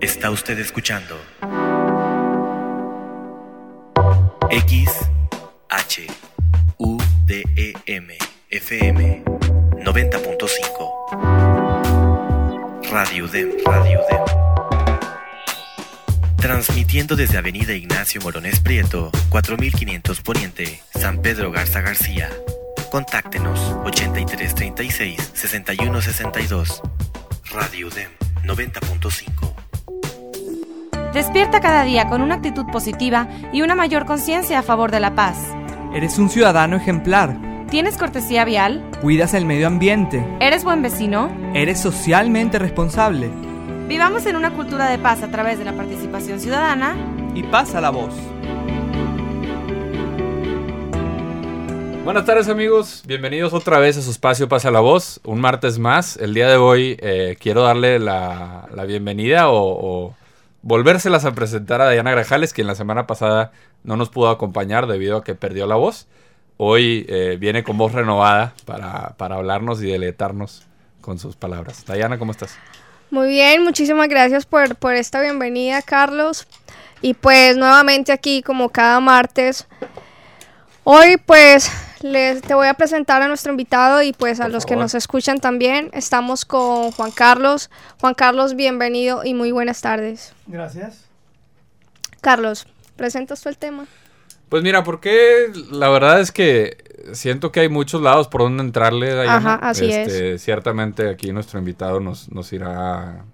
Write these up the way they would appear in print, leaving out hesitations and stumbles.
Está usted escuchando XHUDEM FM 90.5 Radio UDEM. Transmitiendo desde Avenida Ignacio Morones Prieto, 4500 Poniente, San Pedro Garza García. Contáctenos 8336-6162. Radio UDEM 90.5. Despierta cada día con una actitud positiva y una mayor conciencia a favor de la paz. Eres un ciudadano ejemplar. ¿Tienes cortesía vial? Cuidas el medio ambiente. ¿Eres buen vecino? Eres socialmente responsable. Vivamos en una cultura de paz a través de la participación ciudadana. Y pasa la voz. Buenas tardes, amigos, bienvenidos otra vez a su espacio Pasa la Voz, un martes más. El día de hoy quiero darle la bienvenida o volvérselas a presentar a Diana Grajales, quien la semana pasada no nos pudo acompañar debido a que perdió la voz. Hoy viene con voz renovada para hablarnos y deleitarnos con sus palabras. Diana, ¿cómo estás? Muy bien, muchísimas gracias por esta bienvenida, Carlos. Y pues nuevamente aquí como cada martes. Hoy pues te voy a presentar a nuestro invitado y pues a los que nos escuchan también. Estamos con Juan Carlos. Juan Carlos, bienvenido y muy buenas tardes. Gracias. Carlos, ¿presentas tú el tema? Pues mira, porque la verdad es que siento que hay muchos lados por donde entrarle, Diana. Ajá, así es. Ciertamente aquí nuestro invitado nos irá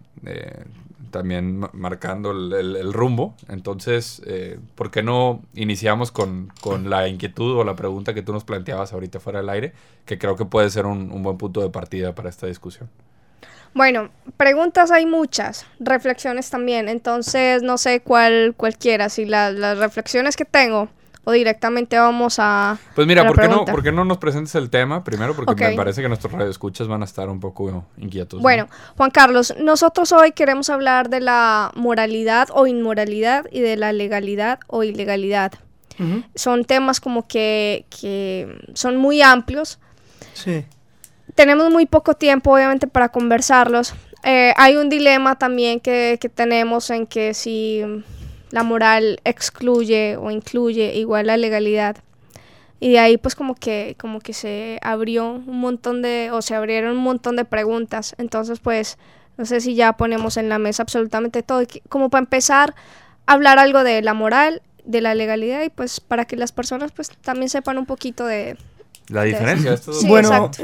también marcando el rumbo. Entonces, ¿por qué no iniciamos con la inquietud o la pregunta que tú nos planteabas ahorita fuera del aire? Que creo que puede ser un buen punto de partida para esta discusión. Bueno, preguntas hay muchas, reflexiones también. Entonces, no sé cuál quiera. Si las reflexiones que tengo o directamente vamos a... Pues mira, a la ¿por qué no nos presentes el tema primero? Porque Okay. Me parece que nuestros radioescuchas van a estar un poco inquietos. Bueno, ¿no? Juan Carlos, nosotros hoy queremos hablar de la moralidad o inmoralidad y de la legalidad o ilegalidad. Uh-huh. Son temas como que son muy amplios. Sí. Tenemos muy poco tiempo, obviamente, para conversarlos. Hay un dilema también que tenemos en que si la moral excluye o incluye igual la legalidad. Y de ahí pues como que se abrieron un montón de preguntas. Entonces pues no sé si ya ponemos en la mesa absolutamente todo. Como para empezar a hablar algo de la moral, de la legalidad y pues para que las personas pues también sepan un poquito de... La diferencia de estos dos. Sí, Bueno, exacto.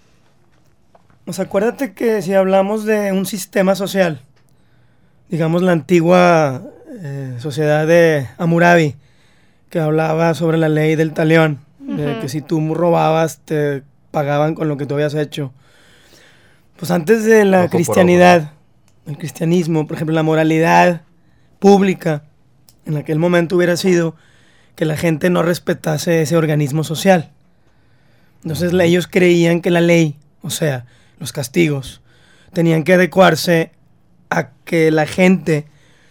Acuérdate que si hablamos de un sistema social, digamos la antigua sociedad de Hammurabi, que hablaba sobre la ley del talión, de que si tú robabas te pagaban con lo que tú habías hecho. Pues antes de la Ojo por cristianidad, el cristianismo, por ejemplo, la moralidad pública en aquel momento hubiera sido que la gente no respetase ese organismo social. Entonces ellos creían que la ley, o sea, los castigos, tenían que adecuarse a que la gente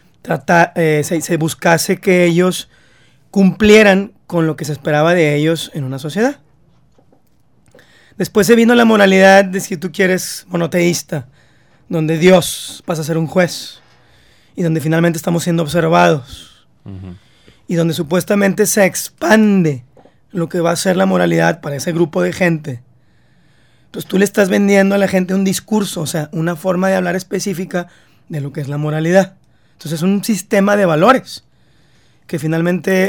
se buscase que ellos cumplieran con lo que se esperaba de ellos en una sociedad. Después se vino la moralidad de, si tú quieres, monoteísta, donde Dios pasa a ser un juez y donde finalmente estamos siendo observados. Uh-huh. Y donde supuestamente se expande lo que va a ser la moralidad para ese grupo de gente. Entonces tú le estás vendiendo a la gente un discurso, o sea, una forma de hablar específica de lo que es la moralidad. Entonces es un sistema de valores que finalmente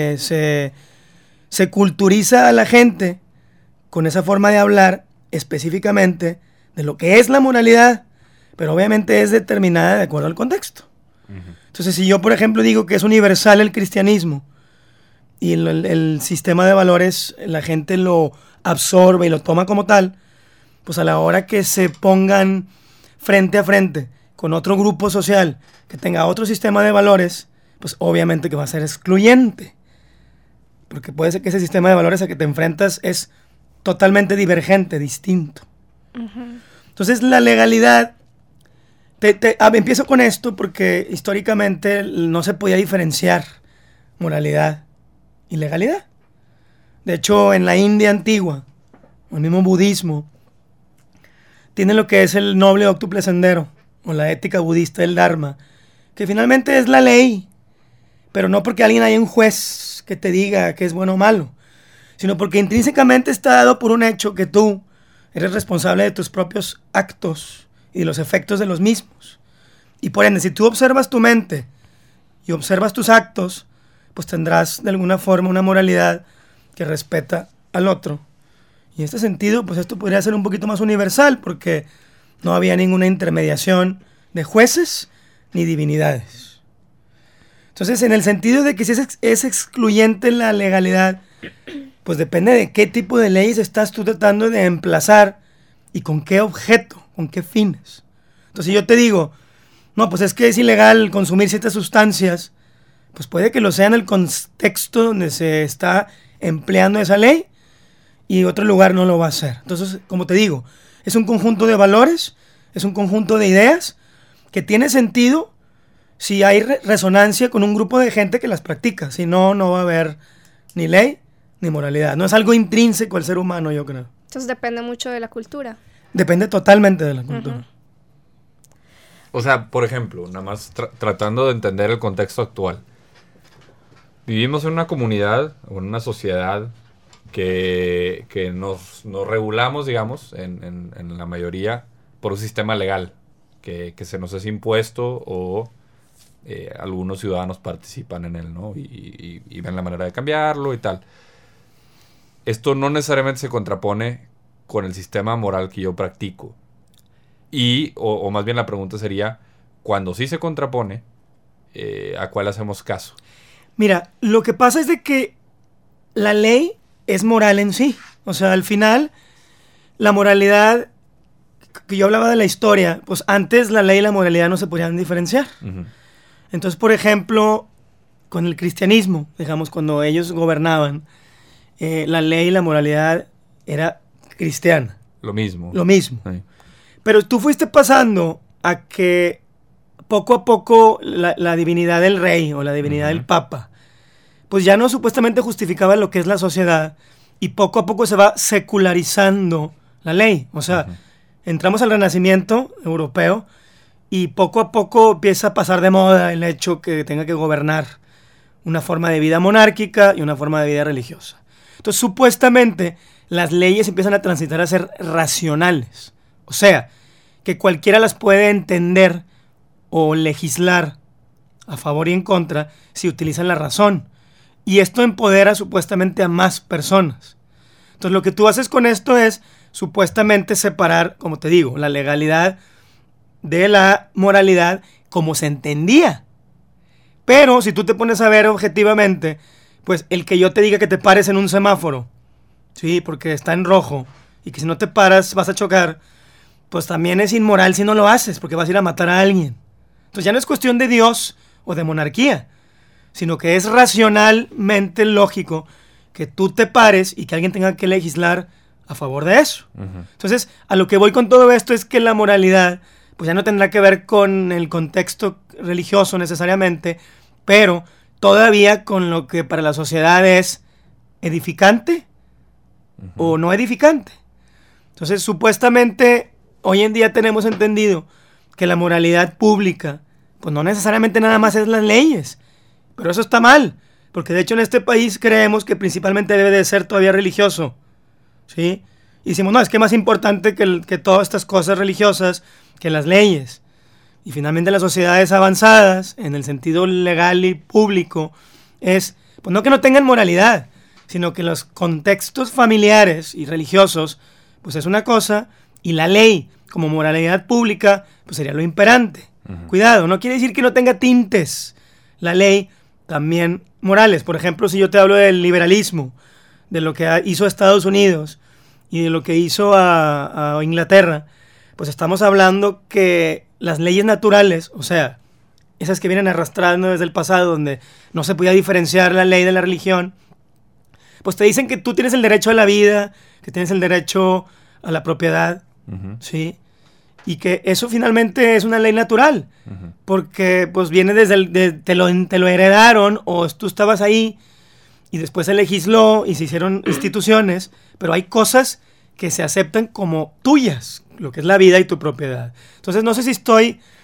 se culturiza a la gente con esa forma de hablar específicamente de lo que es la moralidad, pero obviamente es determinada de acuerdo al contexto. Uh-huh. Entonces, si yo, por ejemplo, digo que es universal el cristianismo y el sistema de valores, la gente lo absorbe y lo toma como tal, pues a la hora que se pongan frente a frente con otro grupo social que tenga otro sistema de valores, pues obviamente que va a ser excluyente. Porque puede ser que ese sistema de valores al que te enfrentas es totalmente divergente, distinto. Uh-huh. Entonces, la legalidad... empiezo con esto porque históricamente no se podía diferenciar moralidad y legalidad. De hecho, en la India antigua, o el mismo budismo, tiene lo que es el noble óctuple sendero, o la ética budista del Dharma, que finalmente es la ley, pero no porque alguien haya un juez que te diga que es bueno o malo, sino porque intrínsecamente está dado por un hecho que tú eres responsable de tus propios actos y de los efectos de los mismos. Y por ende, si tú observas tu mente y observas tus actos, pues tendrás de alguna forma una moralidad que respeta al otro. Y en este sentido, pues esto podría ser un poquito más universal, porque no había ninguna intermediación de jueces ni divinidades. Entonces, en el sentido de que si es excluyente la legalidad, pues depende de qué tipo de leyes estás tú tratando de emplazar y con qué objeto, con qué fines. Entonces, si yo te digo, no, pues es que es ilegal consumir ciertas sustancias, pues puede que lo sea en el contexto donde se está empleando esa ley y otro lugar no lo va a hacer. Entonces, como te digo, es un conjunto de valores, es un conjunto de ideas que tiene sentido si hay resonancia con un grupo de gente que las practica. Si no, no va a haber ni ley ni moralidad. No es algo intrínseco al ser humano, yo creo. Entonces depende mucho de la cultura. Depende totalmente de la cultura. Uh-huh. O sea, por ejemplo, nada más tratando de entender el contexto actual. Vivimos en una comunidad o en una sociedad que nos regulamos, digamos, en la mayoría por un sistema legal que se nos es impuesto o algunos ciudadanos participan en él, ¿no? Y ven la manera de cambiarlo y tal. Esto no necesariamente se contrapone con el sistema moral que yo practico. O más bien la pregunta sería, cuando sí se contrapone, ¿a cuál hacemos caso? Mira, lo que pasa es de que la ley es moral en sí. O sea, al final, la moralidad, que yo hablaba de la historia, pues antes la ley y la moralidad no se podían diferenciar. Uh-huh. Entonces, por ejemplo, con el cristianismo, digamos, cuando ellos gobernaban, la ley y la moralidad era cristiana. Lo mismo. Lo mismo. Sí. Pero tú fuiste pasando a que poco a poco la divinidad del rey o la divinidad del papa, pues ya no supuestamente justificaba lo que es la sociedad y poco a poco se va secularizando la ley. O sea, entramos al Renacimiento europeo y poco a poco empieza a pasar de moda el hecho que tenga que gobernar una forma de vida monárquica y una forma de vida religiosa. Entonces, supuestamente, las leyes empiezan a transitar a ser racionales. O sea, que cualquiera las puede entender o legislar a favor y en contra si utilizan la razón. Y esto empodera supuestamente a más personas. Entonces, lo que tú haces con esto es supuestamente separar, como te digo, la legalidad de la moralidad como se entendía. Pero si tú te pones a ver objetivamente, pues el que yo te diga que te pares en un semáforo, sí, porque está en rojo, y que si no te paras vas a chocar, pues también es inmoral si no lo haces, porque vas a ir a matar a alguien. Entonces ya no es cuestión de Dios o de monarquía, sino que es racionalmente lógico que tú te pares y que alguien tenga que legislar a favor de eso. Uh-huh. Entonces, a lo que voy con todo esto es que la moralidad pues ya no tendrá que ver con el contexto religioso necesariamente, pero todavía con lo que para la sociedad es edificante o no edificante. Entonces, supuestamente, hoy en día tenemos entendido que la moralidad pública, pues no necesariamente nada más es las leyes, pero eso está mal, porque de hecho en este país creemos que principalmente debe de ser todavía religioso, ¿sí? Y decimos, no, es que es más importante que todas estas cosas religiosas que las leyes. Y finalmente las sociedades avanzadas, en el sentido legal y público, es, pues no que no tengan moralidad, sino que los contextos familiares y religiosos, pues es una cosa, y la ley como moralidad pública, pues sería lo imperante. Uh-huh. Cuidado, no quiere decir que no tenga tintes la ley también morales. Por ejemplo, si yo te hablo del liberalismo, de lo que hizo Estados Unidos y de lo que hizo a Inglaterra, pues estamos hablando que las leyes naturales, o sea, esas que vienen arrastrando desde el pasado, donde no se podía diferenciar la ley de la religión, pues te dicen que tú tienes el derecho a la vida, que tienes el derecho a la propiedad, uh-huh. ¿sí? Y que eso finalmente es una ley natural, uh-huh. porque pues viene desde te lo heredaron, o tú estabas ahí, y después se legisló y se hicieron instituciones, pero hay cosas que se aceptan como tuyas, lo que es la vida y tu propiedad. Entonces no sé si estoy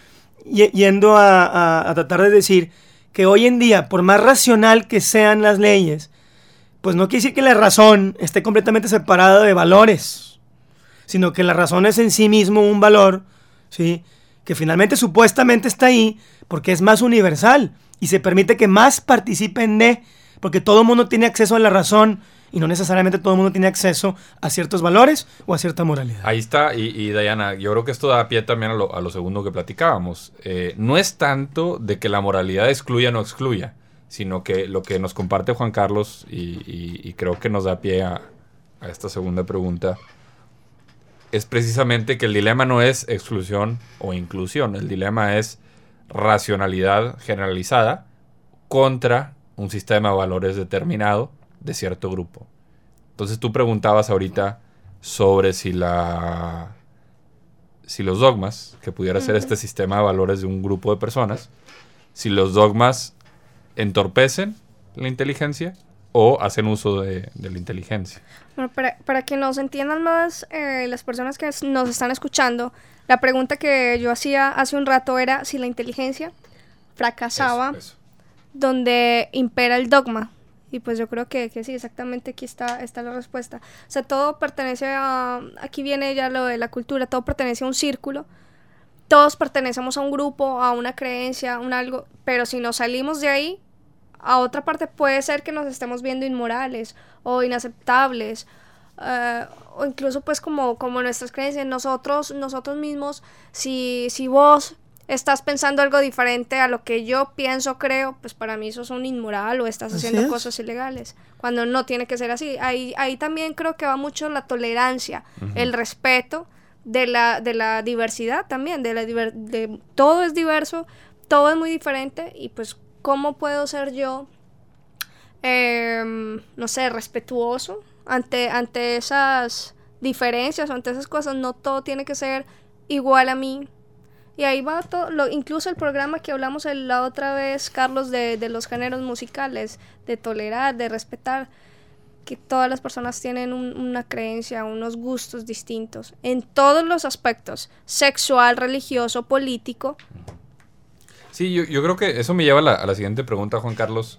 yendo a tratar de decir que hoy en día, por más racional que sean las leyes, pues no quiere decir que la razón esté completamente separada de valores, sino que la razón es en sí mismo un valor, ¿sí?, que finalmente supuestamente está ahí porque es más universal y se permite que más participen porque todo el mundo tiene acceso a la razón y no necesariamente todo el mundo tiene acceso a ciertos valores o a cierta moralidad. Ahí está, y Diana, yo creo que esto da pie también a lo segundo que platicábamos. No es tanto de que la moralidad excluya o no excluya, sino que lo que nos comparte Juan Carlos, y creo que nos da pie a esta segunda pregunta, es precisamente que el dilema no es exclusión o inclusión. El dilema es racionalidad generalizada contra un sistema de valores determinado de cierto grupo. Entonces tú preguntabas ahorita sobre si los dogmas, que pudiera ser este sistema de valores de un grupo de personas, si los dogmas entorpecen la inteligencia o hacen uso de la inteligencia. Bueno, para que nos entiendan más las personas que nos están escuchando, la pregunta que yo hacía hace un rato era si la inteligencia fracasaba Eso. donde impera el dogma. Y pues yo creo que sí, exactamente aquí está la respuesta. O sea, todo pertenece a... Aquí viene ya lo de la cultura, todo pertenece a un círculo. Todos pertenecemos a un grupo, a una creencia, un algo. Pero si nos salimos de ahí, a otra parte puede ser que nos estemos viendo inmorales o inaceptables, o incluso pues como nuestras creencias, nosotros mismos, si vos estás pensando algo diferente a lo que yo pienso, creo, pues para mí eso es un inmoral o estás haciendo cosas ilegales, cuando no tiene que ser así. Ahí también creo que va mucho la tolerancia, el respeto de la diversidad también, de todo es diverso, todo es muy diferente, y pues ¿cómo puedo ser yo, no sé, respetuoso ante esas diferencias o ante esas cosas? No todo tiene que ser igual a mí. Y ahí va todo, incluso el programa que hablamos la otra vez, Carlos, de los géneros musicales, de tolerar, de respetar, que todas las personas tienen una creencia, unos gustos distintos, en todos los aspectos, sexual, religioso, político. Sí, yo creo que eso me lleva a la siguiente pregunta, Juan Carlos.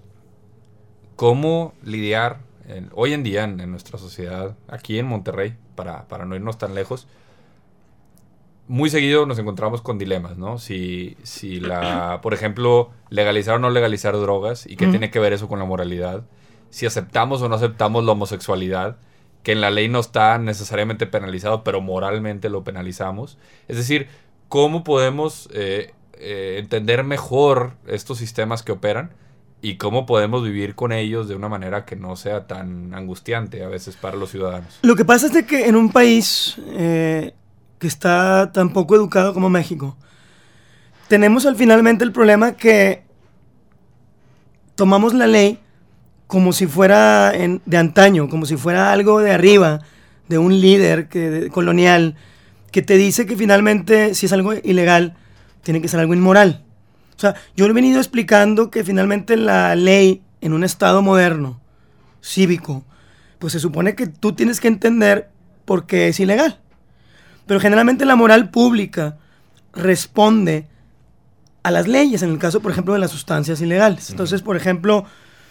¿Cómo lidiar hoy en día en nuestra sociedad, aquí en Monterrey, para no irnos tan lejos? Muy seguido nos encontramos con dilemas, ¿no? Si por ejemplo, legalizar o no legalizar drogas, y qué tiene que ver eso con la moralidad. Si aceptamos o no aceptamos la homosexualidad, que en la ley no está necesariamente penalizado, pero moralmente lo penalizamos. Es decir, ¿cómo podemos entender mejor estos sistemas que operan y cómo podemos vivir con ellos de una manera que no sea tan angustiante a veces para los ciudadanos? Lo que pasa es de que en un país que está tan poco educado como México, tenemos finalmente el problema que tomamos la ley como si fuera de antaño, como si fuera algo de arriba, de un líder colonial, que te dice que finalmente si es algo ilegal, tiene que ser algo inmoral. O sea, yo he venido explicando que finalmente la ley en un estado moderno, cívico, pues se supone que tú tienes que entender por qué es ilegal. Pero generalmente la moral pública responde a las leyes, en el caso, por ejemplo, de las sustancias ilegales. Entonces, por ejemplo,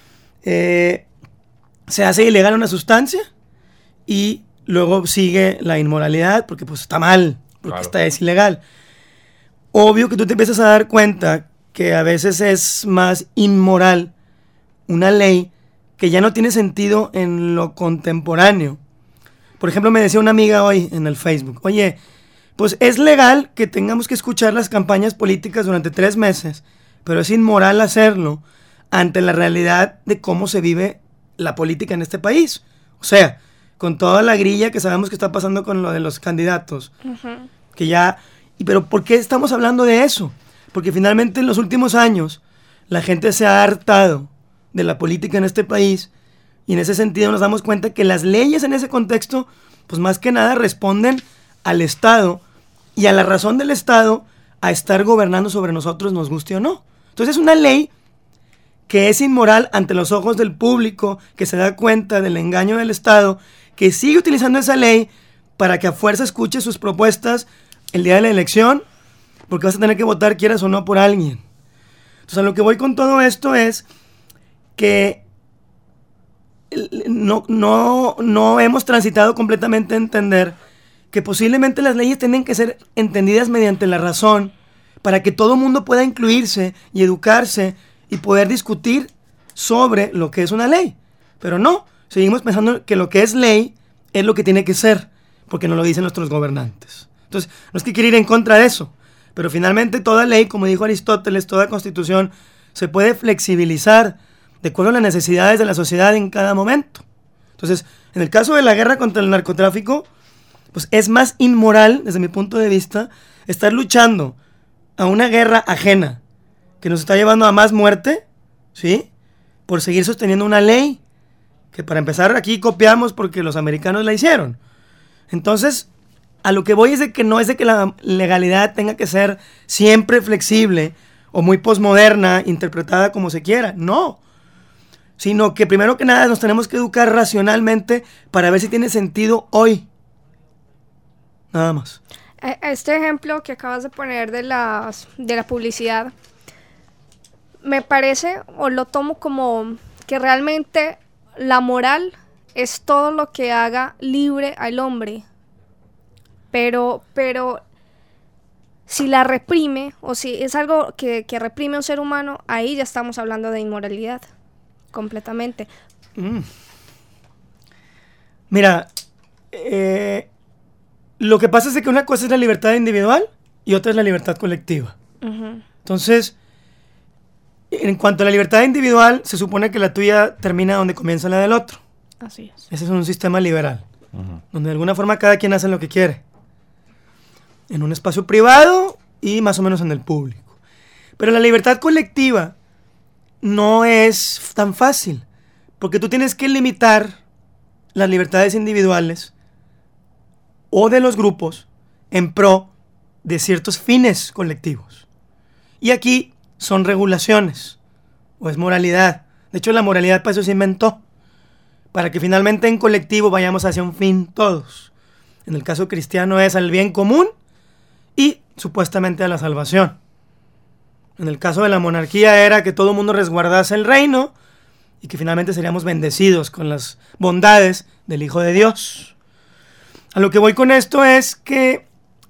se hace ilegal una sustancia y luego sigue la inmoralidad porque pues está mal, porque es ilegal. Obvio que tú te empiezas a dar cuenta que a veces es más inmoral una ley que ya no tiene sentido en lo contemporáneo. Por ejemplo, me decía una amiga hoy en el Facebook, oye, pues es legal que tengamos que escuchar las campañas políticas durante 3 meses, pero es inmoral hacerlo ante la realidad de cómo se vive la política en este país. O sea, con toda la grilla que sabemos que está pasando con lo de los candidatos, que ya... Pero ¿por qué estamos hablando de eso? Porque finalmente en los últimos años la gente se ha hartado de la política en este país, y en ese sentido nos damos cuenta que las leyes en ese contexto, pues más que nada responden al Estado y a la razón del Estado a estar gobernando sobre nosotros, nos guste o no. Entonces es una ley que es inmoral ante los ojos del público, que se da cuenta del engaño del Estado, que sigue utilizando esa ley para que a fuerza escuche sus propuestas el día de la elección, porque vas a tener que votar quieras o no por alguien. Entonces, a lo que voy con todo esto es que no hemos transitado completamente a entender que posiblemente las leyes tienen que ser entendidas mediante la razón para que todo mundo pueda incluirse y educarse y poder discutir sobre lo que es una ley. Pero no, seguimos pensando que lo que es ley es lo que tiene que ser, porque nos lo dicen nuestros gobernantes. Entonces, no es que quiera ir en contra de eso, pero finalmente toda ley, como dijo Aristóteles, toda constitución, se puede flexibilizar de acuerdo a las necesidades de la sociedad en cada momento. Entonces, en el caso de la guerra contra el narcotráfico, pues es más inmoral, desde mi punto de vista, estar luchando a una guerra ajena que nos está llevando a más muerte, ¿sí? Por seguir sosteniendo una ley que, para empezar, aquí copiamos porque los americanos la hicieron. Entonces, a lo que voy es de que no es de que la legalidad tenga que ser siempre flexible o muy posmoderna, interpretada como se quiera. No. Sino que primero que nada nos tenemos que educar racionalmente para ver si tiene sentido hoy. Nada más. Este ejemplo que acabas de poner de la publicidad, me parece, o lo tomo como que realmente la moral es todo lo que haga libre al hombre. Pero si la reprime, o si es algo que reprime a un ser humano, ahí ya estamos hablando de inmoralidad, completamente. Mira, lo que pasa es que una cosa es la libertad individual y otra es la libertad colectiva. Uh-huh. Entonces, en cuanto a la libertad individual, se supone que la tuya termina donde comienza la del otro. Así es. Ese es un sistema liberal, donde de alguna forma cada quien hace lo que quiere. En un espacio privado y más o menos en el público. Pero la libertad colectiva no es tan fácil, porque tú tienes que limitar las libertades individuales o de los grupos en pro de ciertos fines colectivos. Y aquí son regulaciones, o es moralidad. De hecho, la moralidad para eso se inventó, para que finalmente en colectivo vayamos hacia un fin todos. En el caso cristiano es al bien común y supuestamente a la salvación. En el caso de la monarquía era que todo el mundo resguardase el reino y que finalmente seríamos bendecidos con las bondades del Hijo de Dios. A lo que voy con esto es que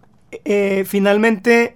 finalmente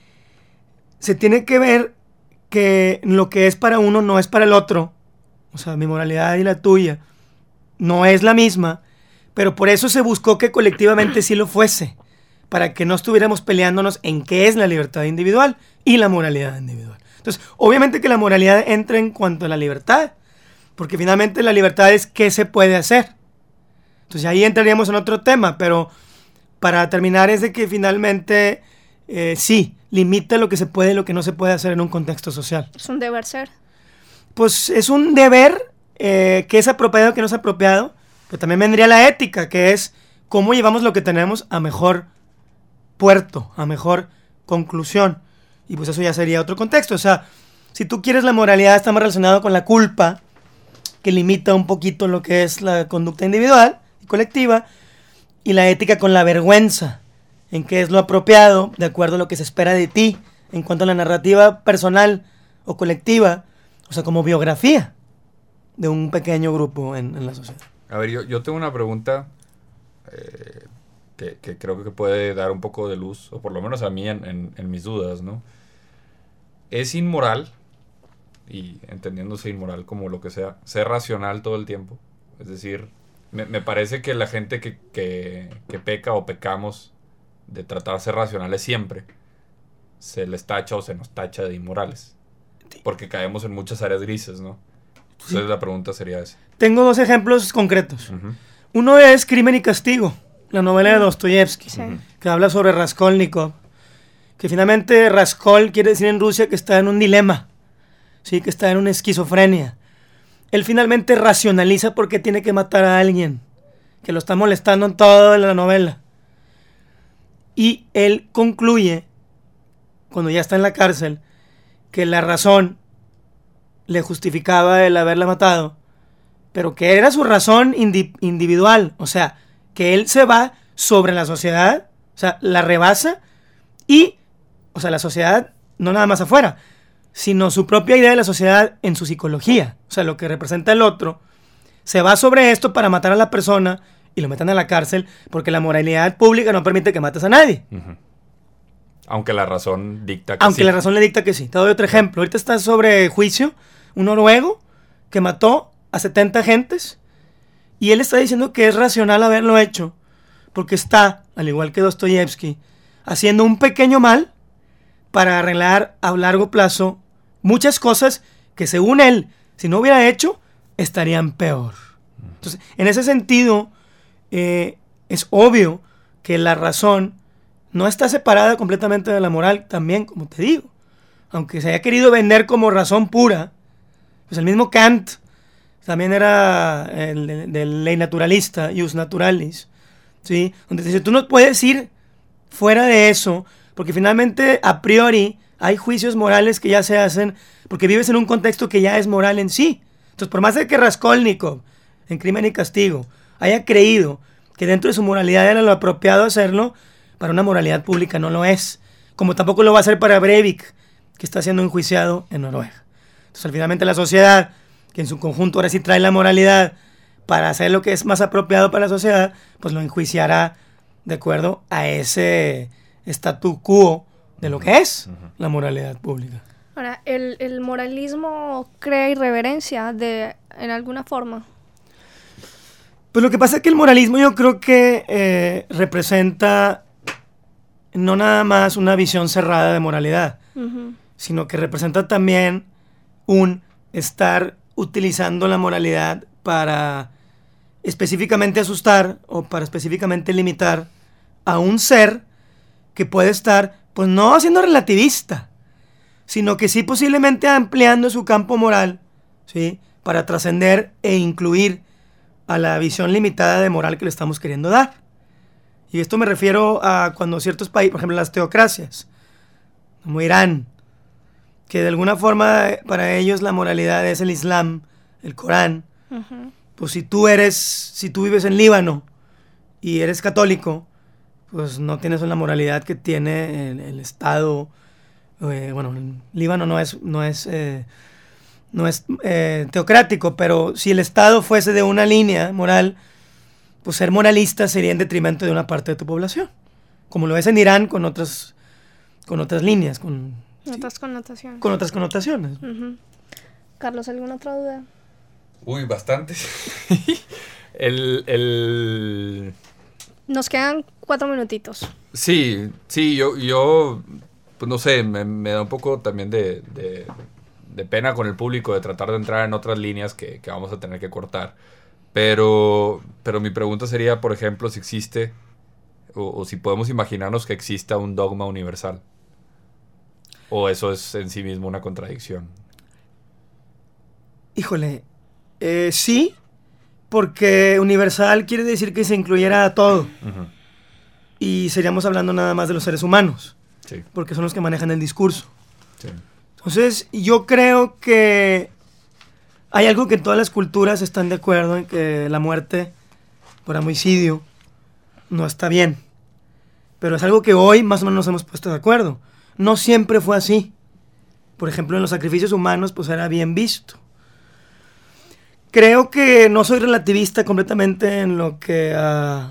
se tiene que ver que lo que es para uno no es para el otro. O sea, mi moralidad y la tuya no es la misma, pero por eso se buscó que colectivamente sí lo fuese, para que no estuviéramos peleándonos en qué es la libertad individual y la moralidad individual. Entonces, obviamente que la moralidad entra en cuanto a la libertad, porque finalmente la libertad es qué se puede hacer. Entonces ahí entraríamos en otro tema, pero para terminar es de que finalmente sí, limita lo que se puede y lo que no se puede hacer en un contexto social. Es un deber ser. Pues es un deber que es apropiado, que no es apropiado, pero también vendría la ética, que es cómo llevamos lo que tenemos a mejor puerto, a mejor conclusión. Y pues eso ya sería otro contexto. O sea, si tú quieres, la moralidad está más relacionada con la culpa, que limita un poquito lo que es la conducta individual y colectiva, y la ética con la vergüenza, en qué es lo apropiado, de acuerdo a lo que se espera de ti, en cuanto a la narrativa personal o colectiva, o sea, como biografía de un pequeño grupo en la sociedad. A ver, yo tengo una pregunta que creo que puede dar un poco de luz, o por lo menos a mí en mis dudas, ¿no? ¿Es inmoral, y entendiéndose inmoral como lo que sea, ser racional todo el tiempo? Es decir, me parece que la gente que peca o pecamos de tratar de ser racionales siempre, se les tacha o se nos tacha de inmorales, porque caemos en muchas áreas grises, ¿no? Entonces sí. La pregunta sería esa. Tengo dos ejemplos concretos. Uh-huh. Uno es Crimen y Castigo, la novela de Dostoyevsky, sí, que habla sobre Raskolnikov, que finalmente Raskol quiere decir en Rusia que está en un dilema, ¿sí? Que está en una esquizofrenia. Él finalmente racionaliza por qué tiene que matar a alguien, que lo está molestando en toda la novela. Y él concluye, cuando ya está en la cárcel, que la razón le justificaba el haberla matado, pero que era su razón individual, o sea, que él se va sobre la sociedad, o sea, la rebasa y o sea, la sociedad, no nada más afuera, sino su propia idea de la sociedad en su psicología. O sea, lo que representa el otro, se va sobre esto para matar a la persona y lo metan a la cárcel porque la moralidad pública no permite que mates a nadie. Uh-huh. Aunque la razón dicta que Aunque sí. la razón le dicta que sí. Te doy otro ejemplo. Ahorita está sobre juicio un noruego que mató a 70 agentes y él está diciendo que es racional haberlo hecho porque está, al igual que Dostoyevsky, haciendo un pequeño mal para arreglar a largo plazo muchas cosas que según él, si no hubiera hecho, estarían peor. Entonces, en ese sentido, es obvio que la razón no está separada completamente de la moral también, como te digo. Aunque se haya querido vender como razón pura, pues el mismo Kant también era el del ley naturalista, ius naturalis, ¿sí? Donde dice, tú no puedes ir fuera de eso, porque finalmente, a priori, hay juicios morales que ya se hacen porque vives en un contexto que ya es moral en sí. Entonces, por más de que Raskolnikov, en Crimen y Castigo, haya creído que dentro de su moralidad era lo apropiado hacerlo, para una moralidad pública no lo es. Como tampoco lo va a hacer para Breivik, que está siendo enjuiciado en Noruega. Entonces, finalmente, la sociedad, que en su conjunto ahora sí trae la moralidad para hacer lo que es más apropiado para la sociedad, pues lo enjuiciará de acuerdo a ese statu quo de lo que es la moralidad pública. Ahora, ¿el moralismo crea irreverencia en alguna forma? Pues lo que pasa es que el moralismo yo creo que representa no nada más una visión cerrada de moralidad, sino que representa también un estar utilizando la moralidad para específicamente asustar o para específicamente limitar a un ser que puede estar, pues no siendo relativista, sino que sí posiblemente ampliando su campo moral, ¿sí? Para trascender e incluir a la visión limitada de moral que le estamos queriendo dar. Y esto me refiero a cuando ciertos países, por ejemplo las teocracias, como Irán, que de alguna forma para ellos la moralidad es el Islam, el Corán. Pues si tú vives en Líbano y eres católico, pues no tienes la moralidad que tiene el Estado. Bueno, el Líbano no es teocrático, pero si el Estado fuese de una línea moral, pues ser moralista sería en detrimento de una parte de tu población, como lo es en Irán con otras líneas, con Otras connotaciones. Con otras connotaciones. Carlos, ¿alguna otra duda? Uy, bastantes. Nos quedan 4 minutitos. Sí, yo pues no sé, me da un poco también de pena con el público de tratar de entrar en otras líneas que vamos a tener que cortar. Pero mi pregunta sería, por ejemplo, si existe o si podemos imaginarnos que exista un dogma universal. ¿O eso es en sí mismo una contradicción? Híjole, sí, porque universal quiere decir que se incluyera a todo. Y seríamos hablando nada más de los seres humanos. Sí. Porque son los que manejan el discurso. Sí. Entonces, yo creo que hay algo que todas las culturas están de acuerdo en que la muerte por homicidio no está bien. Pero es algo que hoy más o menos nos hemos puesto de acuerdo. No siempre fue así. Por ejemplo, en los sacrificios humanos, pues era bien visto. Creo que no soy relativista completamente en lo que a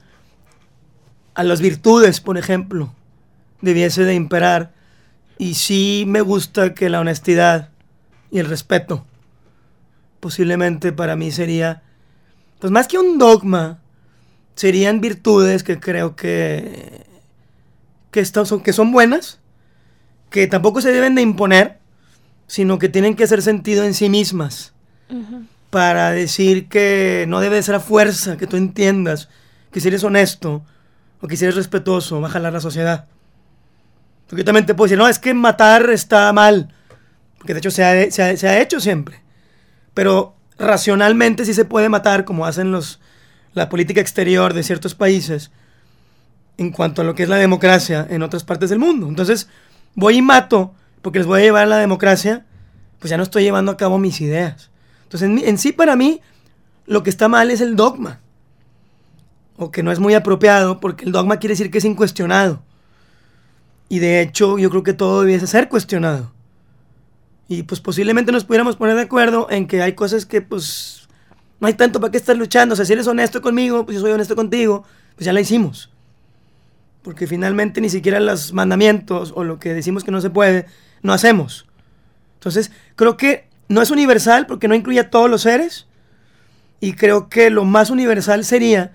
las virtudes, por ejemplo, debiese de imperar. Y sí me gusta que la honestidad y el respeto posiblemente para mí sería, pues más que un dogma, serían virtudes que creo que son buenas, que tampoco se deben de imponer, sino que tienen que hacer sentido en sí mismas. Para decir que no debe de ser a fuerza que tú entiendas que si eres honesto o que si eres respetuoso va a jalar la sociedad. Porque yo también te puedo decir, no, es que matar está mal, porque de hecho se ha hecho siempre. Pero racionalmente sí se puede matar, como hacen la política exterior de ciertos países en cuanto a lo que es la democracia en otras partes del mundo. Entonces, voy y mato porque les voy a llevar a la democracia, pues ya no estoy llevando a cabo mis ideas. Entonces, en sí para mí, lo que está mal es el dogma. O que no es muy apropiado, porque el dogma quiere decir que es incuestionado. Y de hecho, yo creo que todo debiese ser cuestionado. Y pues posiblemente nos pudiéramos poner de acuerdo en que hay cosas que pues no hay tanto para qué estar luchando. O sea, si eres honesto conmigo, pues yo soy honesto contigo, pues ya la hicimos. Porque finalmente ni siquiera los mandamientos o lo que decimos que no se puede, no hacemos. Entonces, creo que no es universal porque no incluye a todos los seres. Y creo que lo más universal sería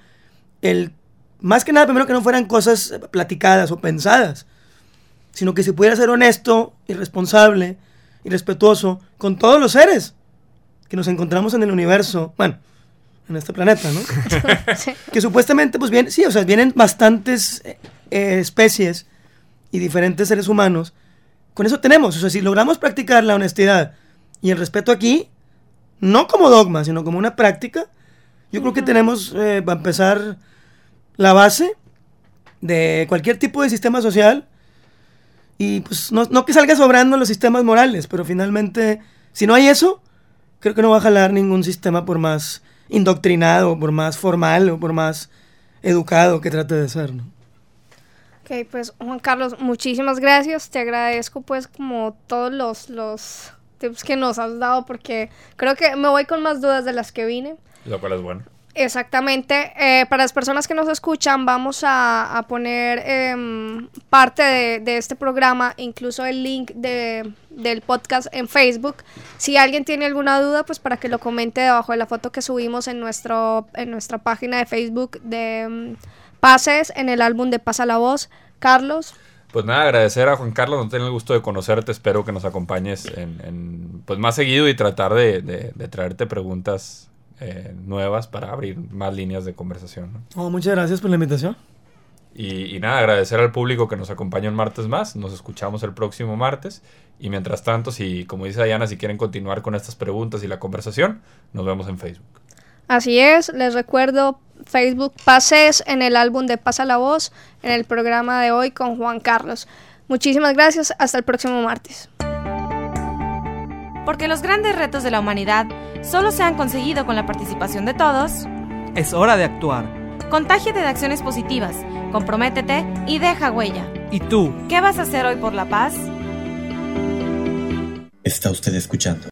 más que nada, primero que no fueran cosas platicadas o pensadas, sino que se pudiera ser honesto y responsable y respetuoso con todos los seres que nos encontramos en el universo, bueno, en este planeta, ¿no? Sí. Que supuestamente, pues bien, sí, o sea, vienen bastantes especies y diferentes seres humanos. Con eso tenemos, o sea, si logramos practicar la honestidad y el respeto aquí, no como dogma, sino como una práctica, yo creo que tenemos, para empezar, la base de cualquier tipo de sistema social. Y pues no que salga sobrando los sistemas morales, pero finalmente, si no hay eso, creo que no va a jalar ningún sistema por más indoctrinado, por más formal o por más educado que trate de ser, ¿no? Ok, pues Juan Carlos, muchísimas gracias. Te agradezco pues como todos los tips que nos has dado, porque creo que me voy con más dudas de las que vine. Lo cual es bueno. Exactamente. Para las personas que nos escuchan, vamos a poner parte de este programa, incluso el link del podcast en Facebook. Si alguien tiene alguna duda, pues para que lo comente debajo de la foto que subimos en nuestra página de Facebook de Pases, en el álbum de Pasa la Voz. Carlos. Pues nada, agradecer a Juan Carlos, no tener el gusto de conocerte, espero que nos acompañes en pues más seguido y tratar de traerte preguntas nuevas para abrir más líneas de conversación, ¿no? Muchas gracias por la invitación. Y nada, agradecer al público que nos acompañó un martes más. Nos escuchamos el próximo martes. Y mientras tanto, si, como dice Diana, si quieren continuar con estas preguntas y la conversación, nos vemos en Facebook. Así es, les recuerdo Facebook Pases, en el álbum de Pasa la Voz, en el programa de hoy con Juan Carlos. Muchísimas gracias, hasta el próximo martes. Porque los grandes retos de la humanidad solo se han conseguido con la participación de todos. Es hora de actuar. Contágiate de acciones positivas, comprométete y deja huella. ¿Y tú? ¿Qué vas a hacer hoy por la paz? Está usted escuchando